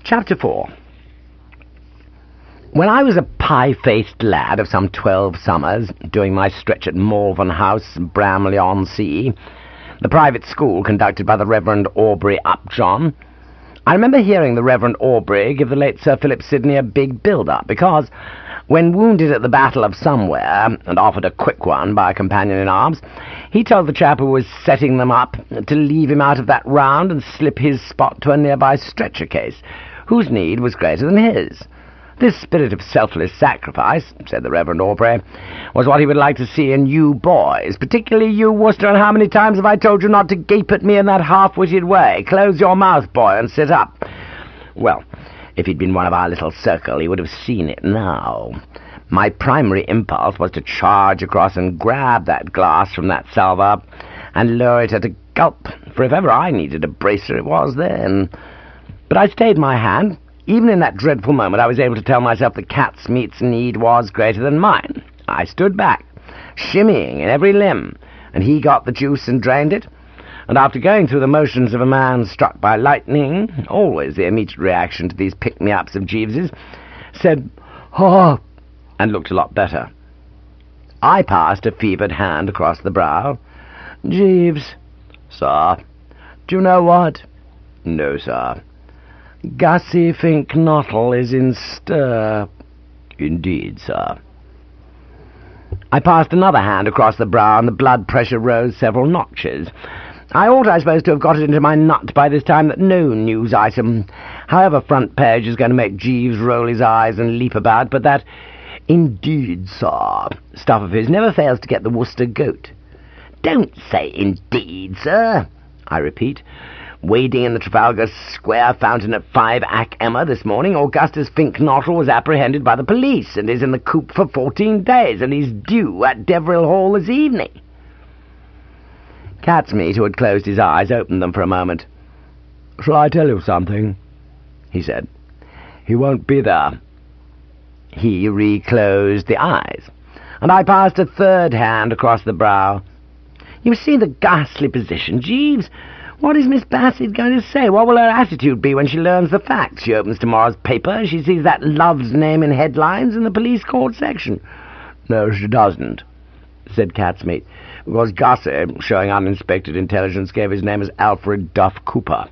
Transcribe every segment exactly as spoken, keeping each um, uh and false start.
Chapter four. When I was a pie-faced lad of some twelve summers, doing my stretch at Malvern House, Bramley-on-Sea, the private school conducted by the Reverend Aubrey Upjohn, I remember hearing the Reverend Aubrey give the late Sir Philip Sidney a big build-up, because, when wounded at the Battle of Somewhere, and offered a quick one by a companion in arms, he told the chap who was setting them up to leave him out of that round and slip his spot to a nearby stretcher case, whose need was greater than his. This spirit of selfless sacrifice, said the Reverend Aubrey, was what he would like to see in you boys, particularly you, Worcester, and how many times have I told you not to gape at me in that half-witted way? Close your mouth, boy, and sit up. Well, if he'd been one of our little circle, he would have seen it now. My primary impulse was to charge across and grab that glass from that salver and lower it at a gulp, for if ever I needed a bracer, it was then. But I stayed my hand. Even in that dreadful moment, I was able to tell myself that Catsmeat's need was greater than mine. I stood back, shimmying in every limb, and he got the juice and drained it, and after going through the motions of a man struck by lightning, always the immediate reaction to these pick-me-ups of Jeeves's, said, "Oh," and looked a lot better. I passed a fevered hand across the brow. "Jeeves." "Sir." "Do you know what?" "No, sir." "Gussie Fink Knottle is in stir." "Indeed, sir." I passed another hand across the brow, and the blood pressure rose several notches. I ought, I suppose, to have got it into my nut by this time that no news item, however front page, is going to make Jeeves roll his eyes and leap about, but that "indeed, sir" stuff of his never fails to get the Worcester goat. "Don't say indeed, sir," I repeat. "Wading in the Trafalgar Square fountain at five Ac Emma this morning, Augustus Fink Knottle was apprehended by the police and is in the coop for fourteen days, and he's due at Deveril Hall this evening." Catsmeat, who had closed his eyes, opened them for a moment. "Shall I tell you something?" he said. "He won't be there." He reclosed the eyes, and I passed a third hand across the brow. "You see the ghastly position, Jeeves. What is Miss Bassett going to say? What will her attitude be when she learns the facts? She opens tomorrow's paper, she sees that Love's name in headlines in the police court section." "No, she doesn't," said Catsmeat, "because Gussie, showing uninspected intelligence, gave his name as Alfred Duff Cooper."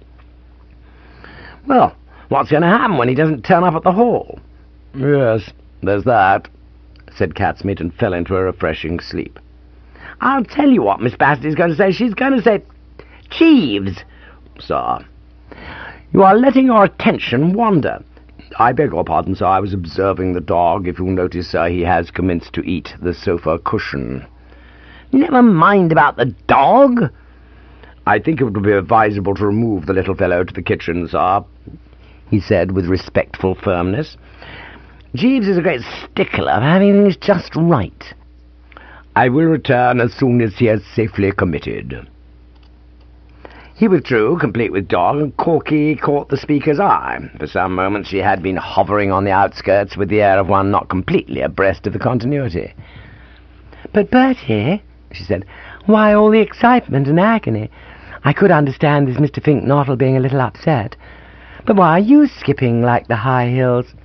"Well, what's going to happen when he doesn't turn up at the hall?" "Yes, there's that," said Catsmeat, and fell into a refreshing sleep. "I'll tell you what Miss Bassett is going to say. She's going to say, 'Jeeves!'" "Sir." "You are letting your attention wander." "I beg your pardon, sir. I was observing the dog. If you'll notice, sir, he has commenced to eat the sofa cushion." "Never mind about the dog." "I think it would be advisable to remove the little fellow to the kitchen, sir," he said with respectful firmness. Jeeves is a great stickler for having things just right. "I will return as soon as he is safely committed." He withdrew, complete with dog, and Corky caught the speaker's eye. For some moments she had been hovering on the outskirts with the air of one not completely abreast of the continuity. "But, Bertie," she said, "why all the excitement and agony? I could understand this Mister Fink Knottle being a little upset. But why are you skipping like the high hills?"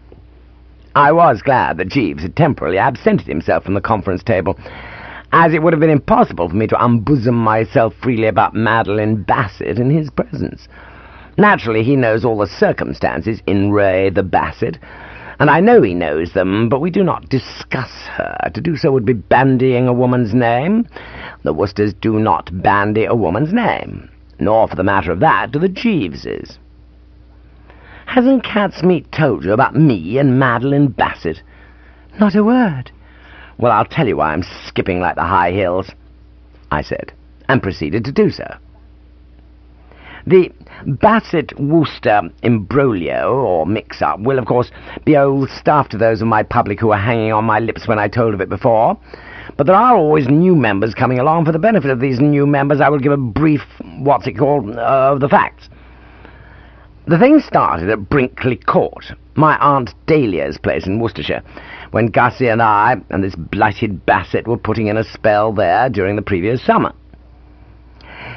I was glad that Jeeves had temporarily absented himself from the conference table, as it would have been impossible for me to unbosom myself freely about Madeline Bassett in his presence. Naturally, he knows all the circumstances in Ray the Bassett, and I know he knows them, but we do not discuss her. To do so would be bandying a woman's name. The Worcesters do not bandy a woman's name, nor, for the matter of that, do the Jeeveses. "Hasn't Catsmeat told you about me and Madeline Bassett?" "Not a word." "Well, I'll tell you why I'm skipping like the high hills," I said, and proceeded to do so. The Bassett-Worcester imbroglio, or mix-up, will, of course, be old stuff to those of my public who were hanging on my lips when I told of it before, but there are always new members coming along. For the benefit of these new members, I will give a brief, what's it called, uh, of the facts. The thing started at Brinkley Court, my Aunt Dahlia's place in Worcestershire, when Gussie and I and this blighted Bassett were putting in a spell there during the previous summer.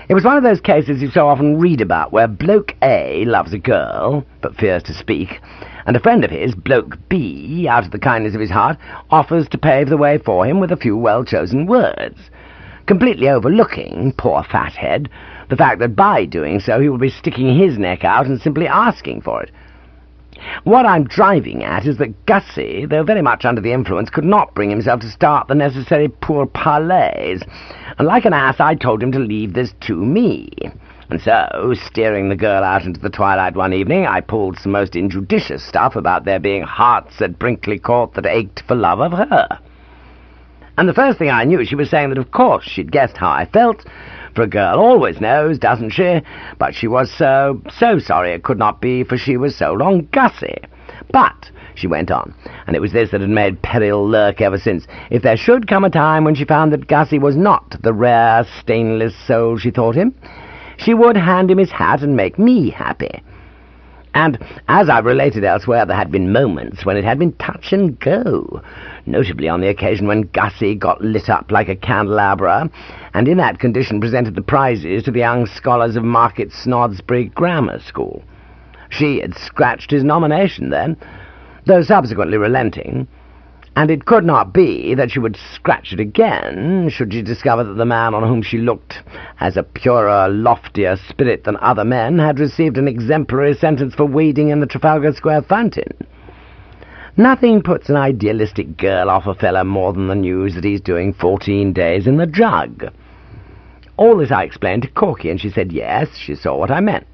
It was one of those cases you so often read about, where bloke A loves a girl, but fears to speak, and a friend of his, bloke B, out of the kindness of his heart, offers to pave the way for him with a few well-chosen words, completely overlooking, poor fathead, the fact that by doing so he will be sticking his neck out and simply asking for it. What I'm driving at is that Gussie, though very much under the influence, could not bring himself to start the necessary pourparlers, and like an ass I told him to leave this to me. And so, steering the girl out into the twilight one evening, I pulled some most injudicious stuff about there being hearts at Brinkley Court that ached for love of her. And the first thing I knew, she was saying that of course she'd guessed how I felt, for a girl always knows, doesn't she? But she was so, so sorry it could not be, for she was sold on Gussie. But, she went on, and it was this that had made peril lurk ever since, if there should come a time when she found that Gussie was not the rare, stainless soul she thought him, she would hand him his hat and make me happy. And, as I've related elsewhere, there had been moments when it had been touch and go, notably on the occasion when Gussie got lit up like a candelabra, and in that condition presented the prizes to the young scholars of Market Snodsbury Grammar School. She had scratched his nomination then, though subsequently relenting, and it could not be that she would scratch it again should she discover that the man on whom she looked as a purer, loftier spirit than other men had received an exemplary sentence for wading in the Trafalgar Square fountain. Nothing puts an idealistic girl off a fellow more than the news that he's doing fourteen days in the jug. All this I explained to Corky, and she said yes, she saw what I meant.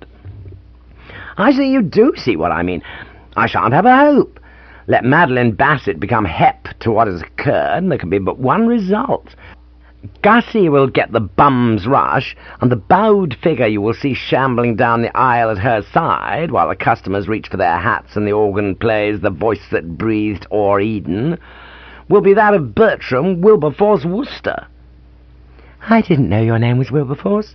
I say you do see what I mean. I shan't have a hope. Let Madeline Bassett become hep to what has occurred, and there can be but one result. Gussie will get the bum's rush, and the bowed figure you will see shambling down the aisle at her side, while the customers reach for their hats and the organ plays The Voice That Breathed o'er Eden, will be that of Bertram Wilberforce Wooster. I didn't know your name was Wilberforce.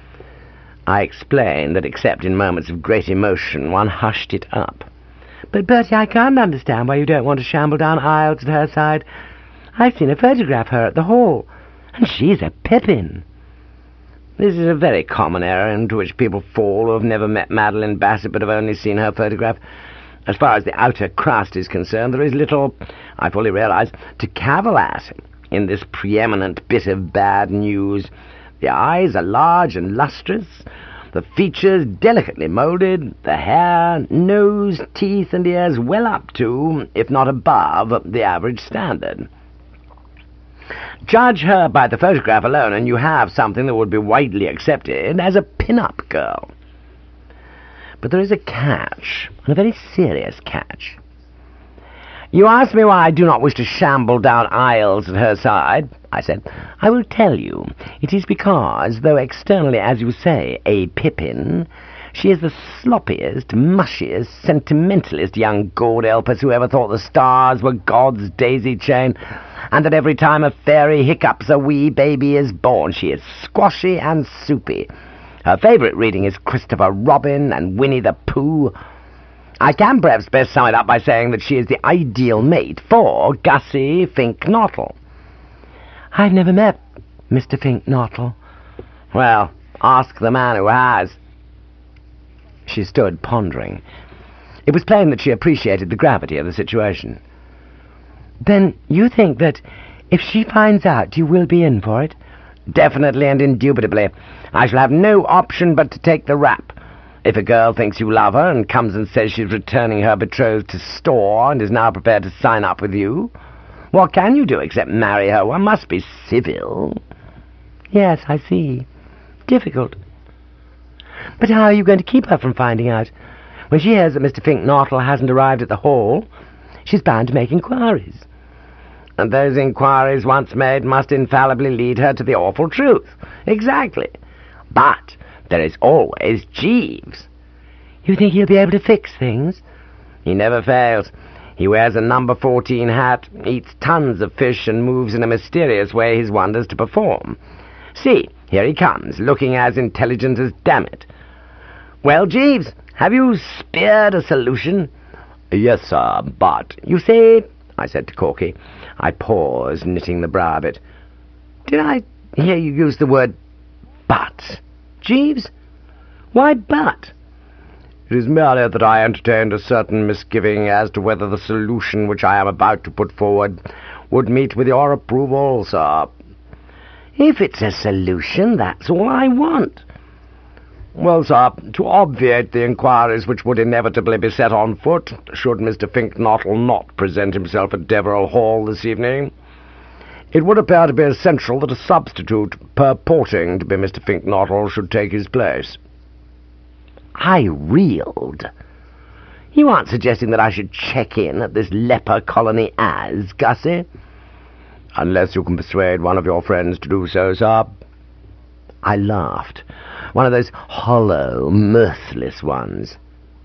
I explained that except in moments of great emotion one hushed it up. But, Bertie, I can't understand why you don't want to shamble down aisles at her side. I've seen a photograph of her at the Hall, and she's a pippin. This is a very common error into which people fall who have never met Madeline Bassett but have only seen her photograph. As far as the outer crust is concerned, there is little, I fully realise, to cavil at in this preeminent bit of bad news. The eyes are large and lustrous, the features delicately moulded, the hair, nose, teeth, and ears well up to, if not above, the average standard. Judge her by the photograph alone, and you have something that would be widely accepted as a pin-up girl. But there is a catch, and a very serious catch. You ask me why I do not wish to shamble down aisles at her side, I said. I will tell you. It is because, though externally, as you say, a pippin, she is the sloppiest, mushiest, sentimentalist young gourd-elpers who ever thought the stars were God's daisy-chain, and that every time a fairy hiccups a wee baby is born, she is squashy and soupy. Her favourite reading is Christopher Robin and Winnie the Pooh. I can perhaps best sum it up by saying that she is the ideal mate for Gussie Fink Nottle. I've never met Mister Fink Nottle. Well, ask the man who has. She stood pondering. It was plain that she appreciated the gravity of the situation. Then you think that if she finds out you will be in for it? Definitely and indubitably. I shall have no option but to take the rap. If a girl thinks you love her and comes and says she's returning her betrothed to store and is now prepared to sign up with you, what can you do except marry her? One must be civil. Yes, I see. Difficult. But how are you going to keep her from finding out? When she hears that Mister Fink Nottle hasn't arrived at the Hall, she's bound to make inquiries. And those inquiries, once made, must infallibly lead her to the awful truth. Exactly. But there is always Jeeves. You think he'll be able to fix things? He never fails. He wears a number fourteen hat, eats tons of fish, and moves in a mysterious way his wonders to perform. See, here he comes, looking as intelligent as Dammit. Well, Jeeves, have you speared a solution? Yes, sir, but... You see, I said to Corky. I paused, knitting the brow a bit. Did I hear you use the word but? Jeeves? Why but? It is merely that I entertained a certain misgiving as to whether the solution which I am about to put forward would meet with your approval, sir. If it's a solution, that's all I want. Well, sir, to obviate the inquiries which would inevitably be set on foot, should Mister Fink-Nottle not present himself at Deverell Hall this evening, it would appear to be essential that a substitute purporting to be Mister Fink-Nottle should take his place. I reeled. You aren't suggesting that I should check in at this leper colony as, Gussie? Unless you can persuade one of your friends to do so, sir. I laughed. One of those hollow, mirthless ones.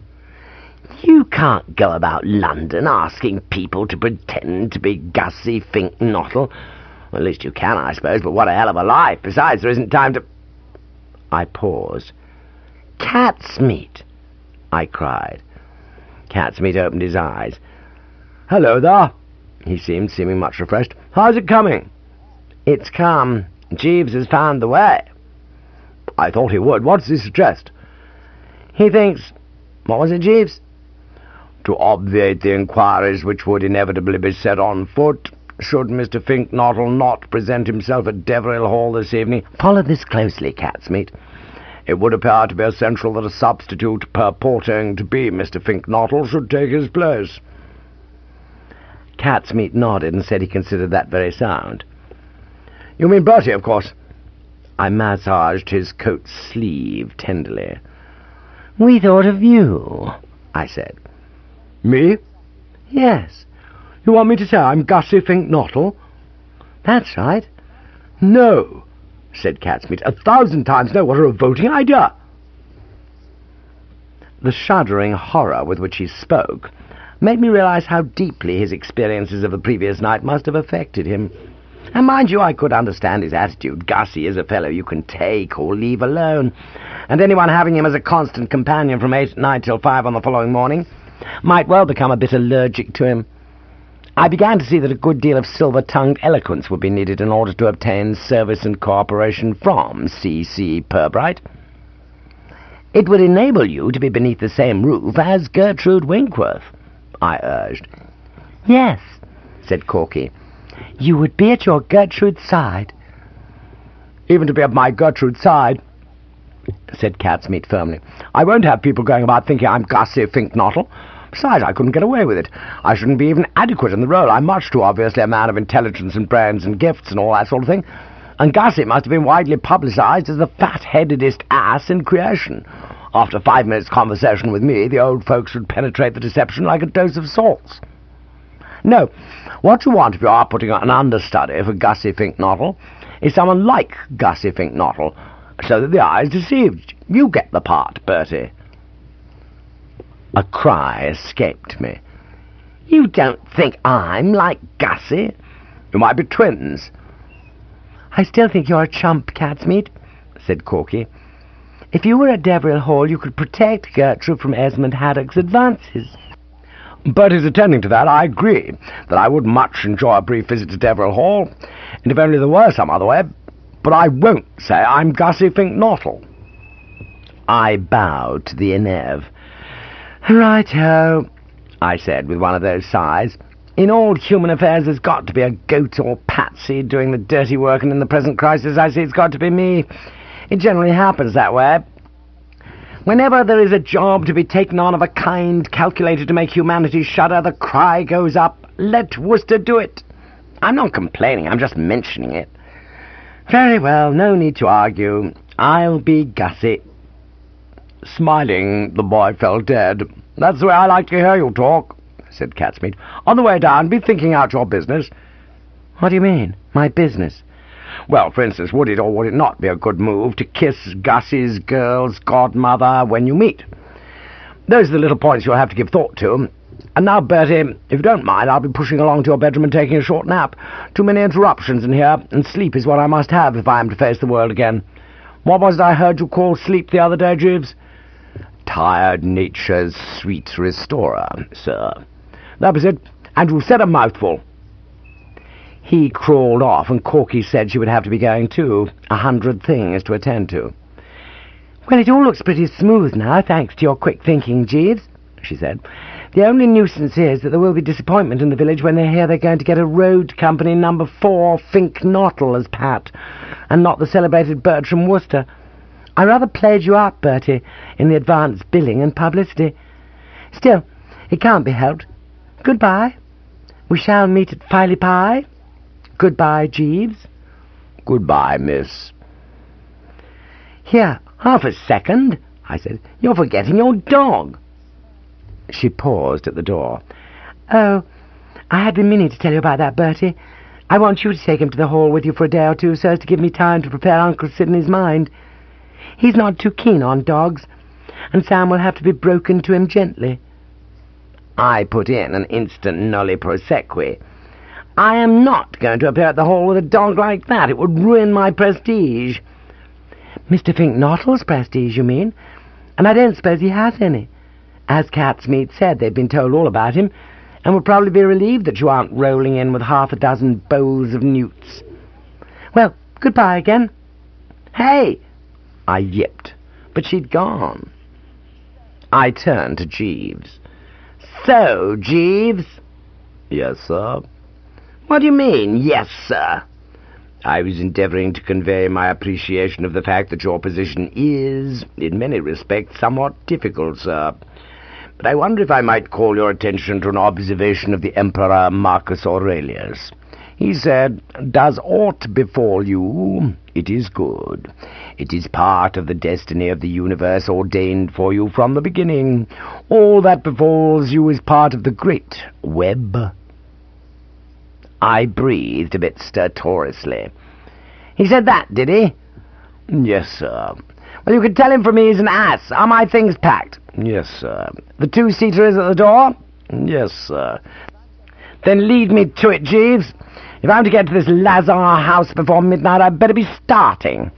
You can't go about London asking people to pretend to be Gussie Fink-Nottle. At least you can, I suppose, but what a hell of a life. Besides, there isn't time to... I paused. Cat's meat, I cried. Cat's meat opened his eyes. Hello there, he seemed, seeming much refreshed. How's it coming? It's come. Jeeves has found the way. I thought he would. What does he suggest? He thinks... What was it, Jeeves? To obviate the inquiries which would inevitably be set on foot, should Mister Fink-Nottle not present himself at Deverell Hall this evening. Follow this closely, Catsmeat. It would appear to be essential that a substitute purporting to be Mister Fink-Nottle should take his place. Catsmeat nodded and said he considered that very sound. You mean Bertie, of course. I massaged his coat sleeve tenderly. We thought of you, I said. Me? Yes. You want me to say I'm Gussie Fink-Nottle? That's right. No, said Catsmeat. A thousand times no. What a revolting idea. The shuddering horror with which he spoke made me realize how deeply his experiences of the previous night must have affected him. And mind you, I could understand his attitude. Gussie is a fellow you can take or leave alone, and anyone having him as a constant companion from eight at night till five on the following morning might well become a bit allergic to him. I began to see that a good deal of silver-tongued eloquence would be needed in order to obtain service and cooperation from C C Pirbright. It would enable you to be beneath the same roof as Gertrude Winkworth, I urged. Yes, said Corky. You would be at your Gertrude's side. Even to be at my Gertrude's side, said Catsmeat firmly. I won't have people going about thinking I'm Gussie Fink-Nottle. Besides, I couldn't get away with it. I shouldn't be even adequate in the role. I'm much too obviously a man of intelligence and brains and gifts and all that sort of thing. And Gussie must have been widely publicised as the fat-headedest ass in creation. After five minutes' conversation with me, the old folks would penetrate the deception like a dose of salts. No, what you want if you are putting an understudy for Gussie Fink-Nottle is someone like Gussie Fink-Nottle, so that the eye is deceived. You get the part, Bertie. A cry escaped me. You don't think I'm like Gussie? You might be twins. I still think you're a chump, Catsmeat, said Corky. If you were at Deverell Hall, you could protect Gertrude from Esmond Haddock's advances. Bertie's attending to that. I agree that I would much enjoy a brief visit to Deverell Hall, and if only there were some other way, but I won't say I'm Gussie Fink-Nottle. I bowed to the Enev. Right-ho, I said with one of those sighs. In all human affairs there's got to be a goat or patsy doing the dirty work, and in the present crisis I see it's got to be me. It generally happens that way. Whenever there is a job to be taken on of a kind calculated to make humanity shudder, the cry goes up, let Worcester do it. I'm not complaining, I'm just mentioning it. Very well, no need to argue. I'll be Gussie. Smiling, the boy fell dead. That's the way I like to hear you talk, said Catsmeat. On the way down, be thinking out your business. What do you mean, my business? Well, for instance, would it or would it not be a good move to kiss Gussie's girl's godmother when you meet? Those are the little points you'll have to give thought to. And now, Bertie, if you don't mind, I'll be pushing along to your bedroom and taking a short nap. Too many interruptions in here, and sleep is what I must have if I am to face the world again. What was it I heard you call sleep the other day, Jeeves? Tired nature's sweet restorer, sir. That was it, and you said a mouthful. He crawled off, and Corky said she would have to be going too. A hundred things to attend to. "Well, it all looks pretty smooth now, thanks to your quick thinking, Jeeves," she said. "The only nuisance is that there will be disappointment in the village when they hear they're going to get a road company number four Fink Nottle as Pat, and not the celebrated Bertram Wooster. I rather played you up, Bertie, in the advance billing and publicity. Still, it can't be helped. Goodbye. We shall meet at Filey Pie. Goodbye, Jeeves." "Goodbye, miss." "Here, half a second," I said. "You're forgetting your dog." She paused at the door. "Oh, I had been meaning to tell you about that, Bertie. I want you to take him to the hall with you for a day or two, so as to give me time to prepare Uncle Sidney's mind. He's not too keen on dogs, and Sam will have to be broken to him gently." I put in an instant nolli prosequi. "I am not going to appear at the hall with a dog like that. It would ruin my prestige." "Mister Fink Nottle's prestige, you mean? And I don't suppose he has any. As Catsmeat said, they've been told all about him, and would probably be relieved that you aren't rolling in with half a dozen bowls of newts. Well, goodbye again." "Hey!" I yipped, but she'd gone. I turned to Jeeves. "So, Jeeves?" "Yes, sir." "What do you mean, yes, sir?" "I was endeavouring to convey my appreciation of the fact that your position is, in many respects, somewhat difficult, sir. But I wonder if I might call your attention to an observation of the Emperor Marcus Aurelius. He said, 'Does aught befall you? It is good. It is part of the destiny of the universe ordained for you from the beginning. All that befalls you is part of the great web.'" I breathed a bit stertorously. "He said that, did he?" "Yes, sir." "Well, you can tell him from me he's an ass. Are my things packed?" "Yes, sir." "The two-seater is at the door?" "Yes, sir." "Then lead me to it, Jeeves. If I'm to get to this Lazar house before midnight, I'd better be starting."